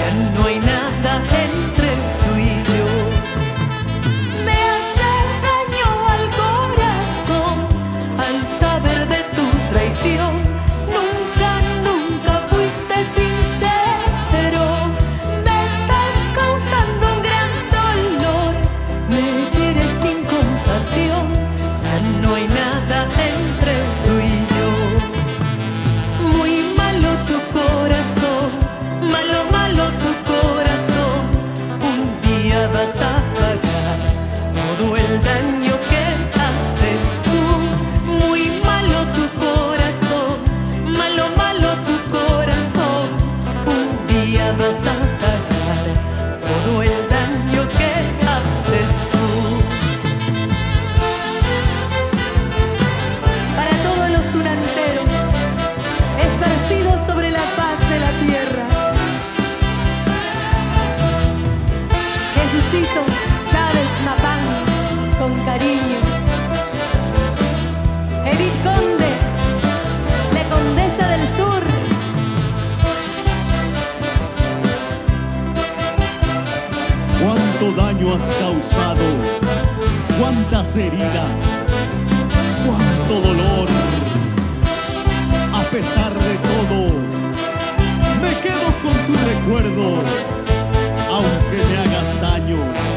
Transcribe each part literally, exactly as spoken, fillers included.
ya no hay nada entre tú y yo. Me hace daño al corazón al saber de tu traición. Nunca, nunca fuiste sincero. Me estás causando un gran dolor, me hieres sin compasión. Ya no hay nada entre tú y yo. Muy malo tu corazón, malo, malo tu corazón. Un día vas a pagar todo el daño que haces tú. Muy malo tu corazón, malo, malo tu corazón. Un día vas a pagar todo el daño que haces tú. Para todos los tunanteros esparcidos sobre la faz de la tierra, Jesucito Chávez Napán, con cariño. Edith Conde, la condesa del sur. Cuánto daño has causado, cuántas heridas, cuánto dolor. A pesar de todo, me quedo con tu recuerdo, aunque me hagas daño.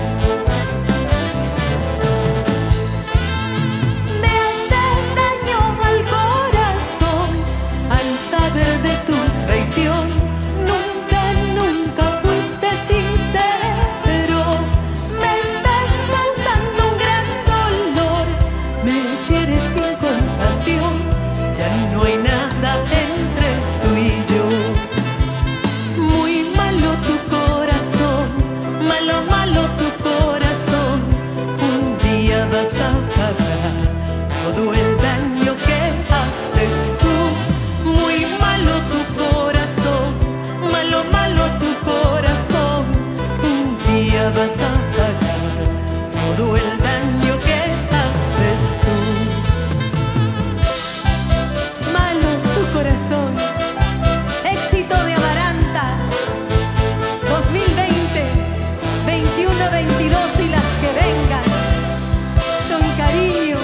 Me hace daño al corazón al saber de tu traición. Nunca, nunca fuiste sincero. Me estás causando un gran dolor, me hieres sin compasión. Ya no hay nada entre tú y yo. Muy malo tu corazón, malo, malo tu corazón. Un día vas a pagar todo el daño que haces tú. Muy malo tu corazón, malo, malo tu corazón. Un día vas a pagar todo el daño que haces tú. Malo tu corazón. Éxito de Amaranta dos mil veinte, veintiuno, veintidós y las que vengan. Con cariño.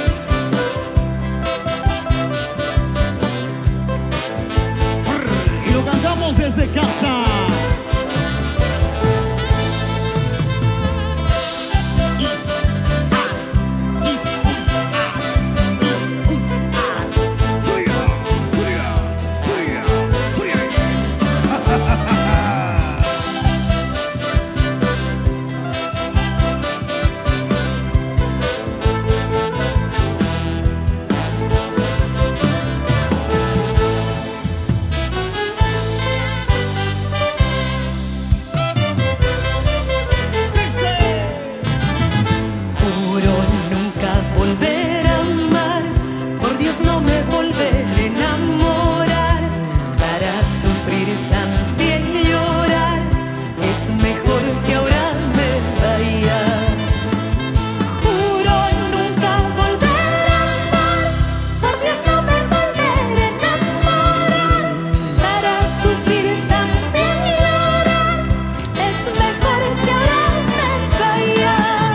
Y lo cantamos desde casa. Is, as, is, us, as, is, us, as. Puya, puya, puya, puya. Juro nunca volver a amar, por Dios no me volver a enamorar. Para sufrir también llorar, es mejor que ahora me vaya. Juro nunca volver a amar, por Dios no me volver a enamorar. Para sufrir también llorar, es mejor que ahora me vaya.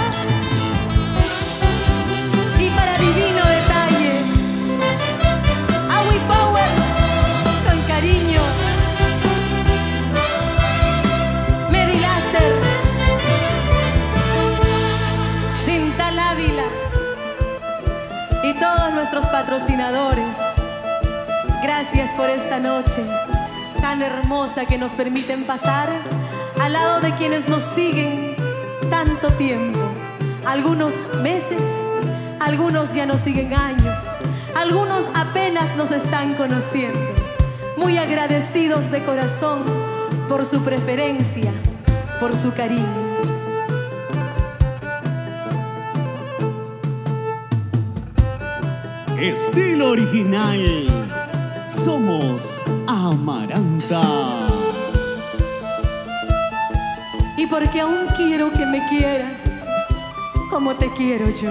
Y para divino detalle, Awi Power, con cariño. Mediláser, Tintal Ávila y todos nuestros patrocinadores, gracias por esta noche tan hermosa que nos permiten pasar al lado de quienes nos siguen tanto tiempo. Algunos meses, algunos ya nos siguen años, algunos apenas nos están conociendo. Muy agradecidos de corazón por su preferencia, por su cariño. Estilo original. Somos Amaranta. Y porque aún quiero que me quieras como te quiero yo.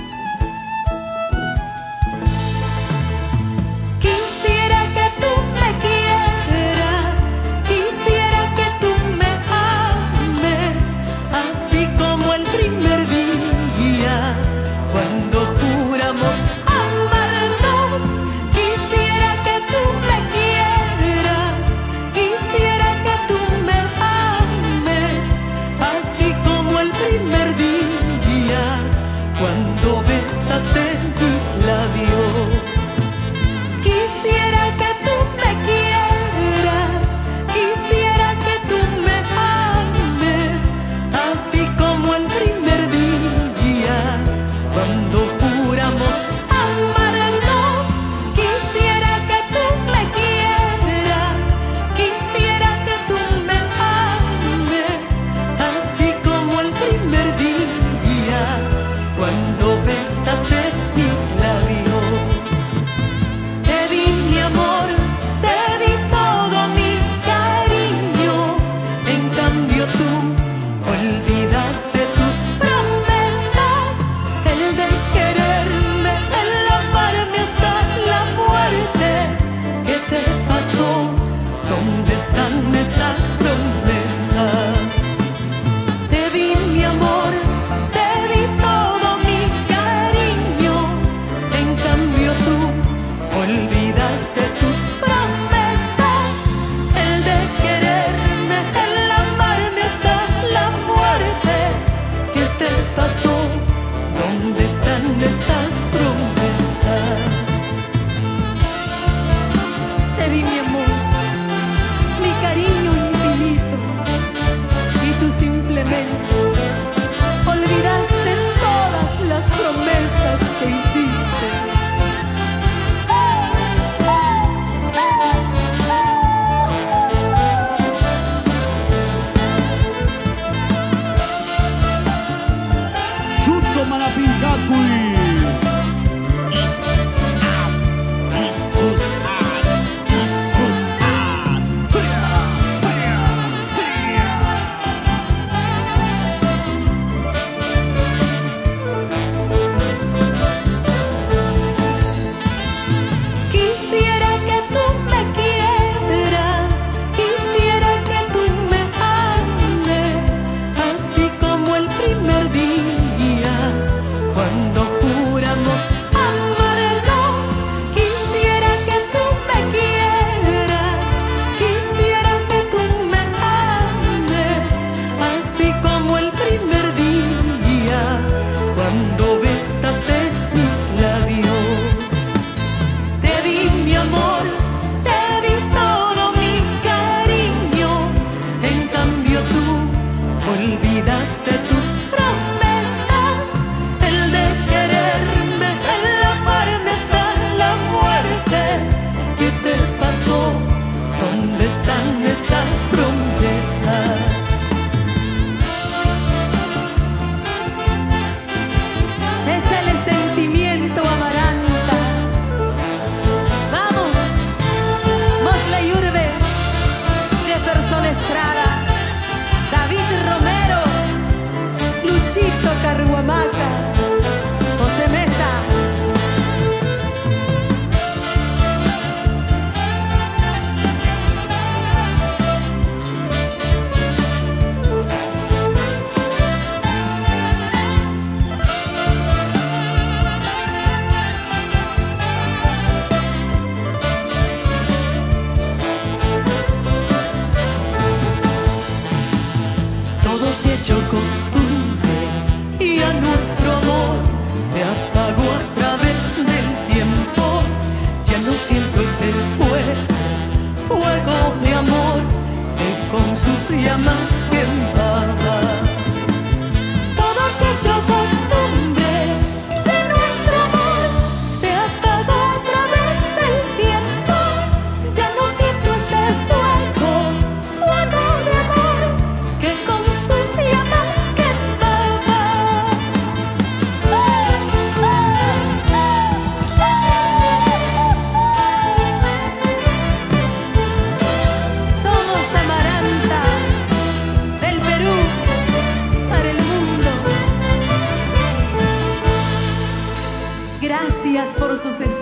Quisiera que tú me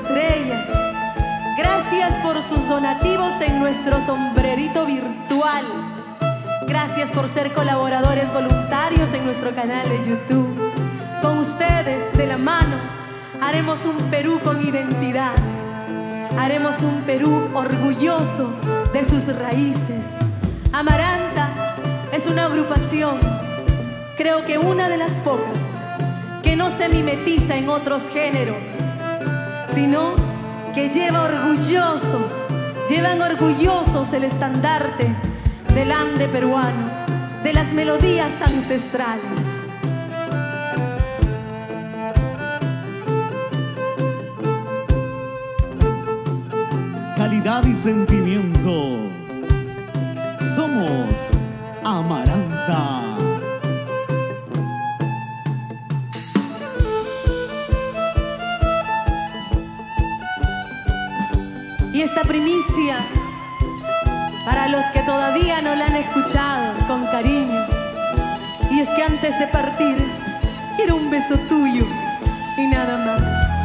estrellas. Gracias por sus donativos en nuestro sombrerito virtual. Gracias por ser colaboradores voluntarios en nuestro canal de YouTube. Con ustedes, de la mano, haremos un Perú con identidad. Haremos un Perú orgulloso de sus raíces. Amaranta es una agrupación, creo que una de las pocas, que no se mimetiza en otros géneros, sino que lleva orgullosos, llevan orgullosos el estandarte del ande peruano, de las melodías ancestrales. Calidad y sentimiento. Somos Amaranta. Y esta primicia, para los que todavía no la han escuchado con cariño, y es que antes de partir, quiero un beso tuyo y nada más.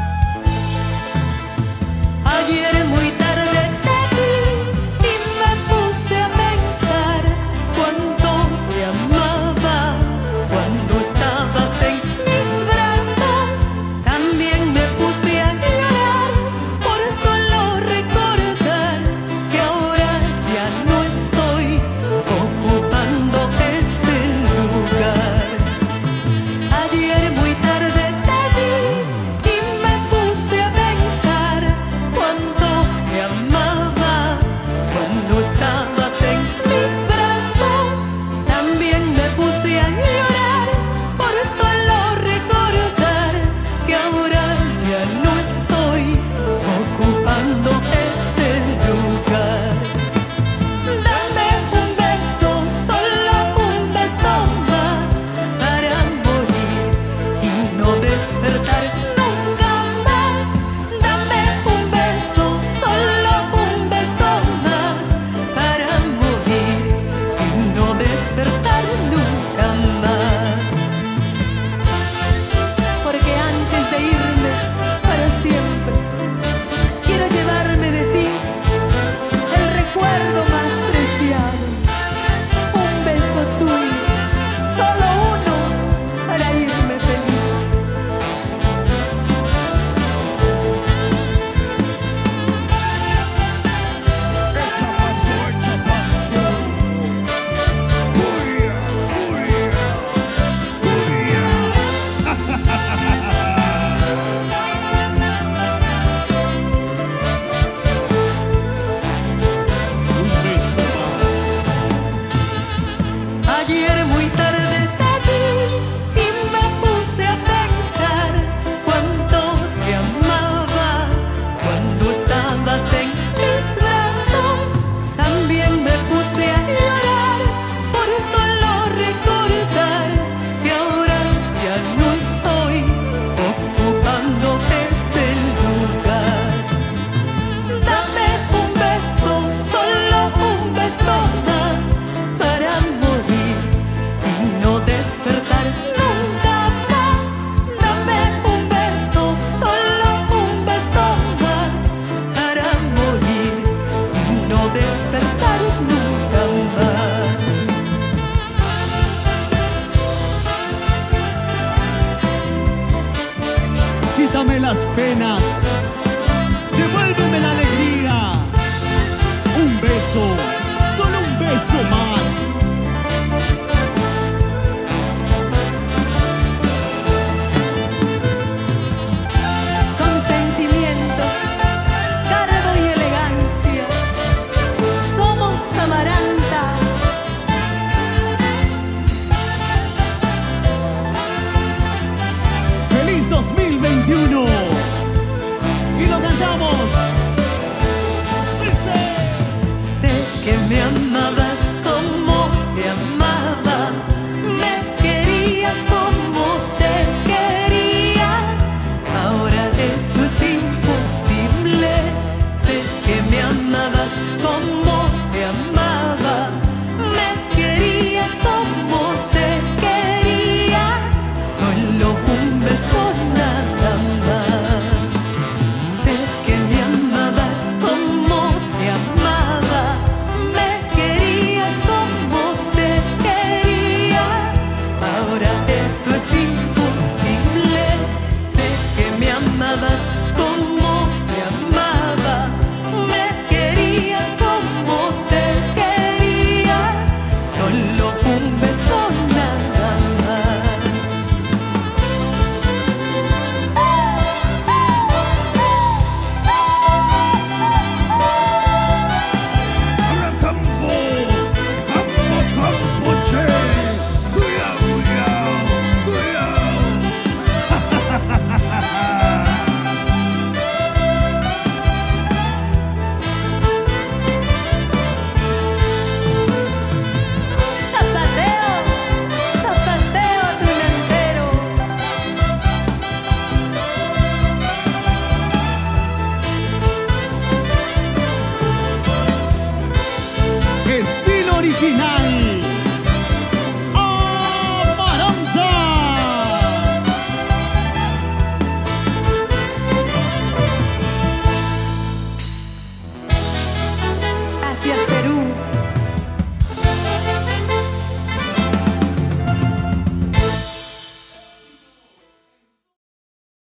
Ayer muy tarde te vi y me puse a pensar cuánto te amaba cuando estabas en mis brazos. También me puse a llorar por solo recordar que ahora ya no estoy ocupando ese lugar. Ayer muy tarde te vi y me puse a pensar cuánto te amaba cuando estabas en mis brazos. También me puse a llorar por solo recordar que ahora ya no estoy ocupando ese lugar. Dame un beso, solo un beso más para morir y no despertar nunca más. Dame un beso, solo un beso más para morir y no despertar nunca más. Porque antes de irme para siempre, quiero llevarme de ti el recuerdo más preciado. Un beso tuyo, solo uno, para irme feliz. Echa paso, echa paso. Uy, uy, Un beso más. Ayer muy tarde te vi y me puse a pensar cuánto te amaba cuando estabas en mis brazos. También me puse a llorar por solo recordar que ahora ya no estoy ocupando ese lugar. Dame un beso, solo un beso más para morir y no despertar nunca más. Dame un beso, solo un beso más para morir y no despertar nunca más. Quítame las penas, devuélveme la alegría. Un beso, solo un beso más. Con sentimiento, garbo y elegancia, somos Amaranta. ¡Feliz dos mil veintiuno! Y lo cantamos.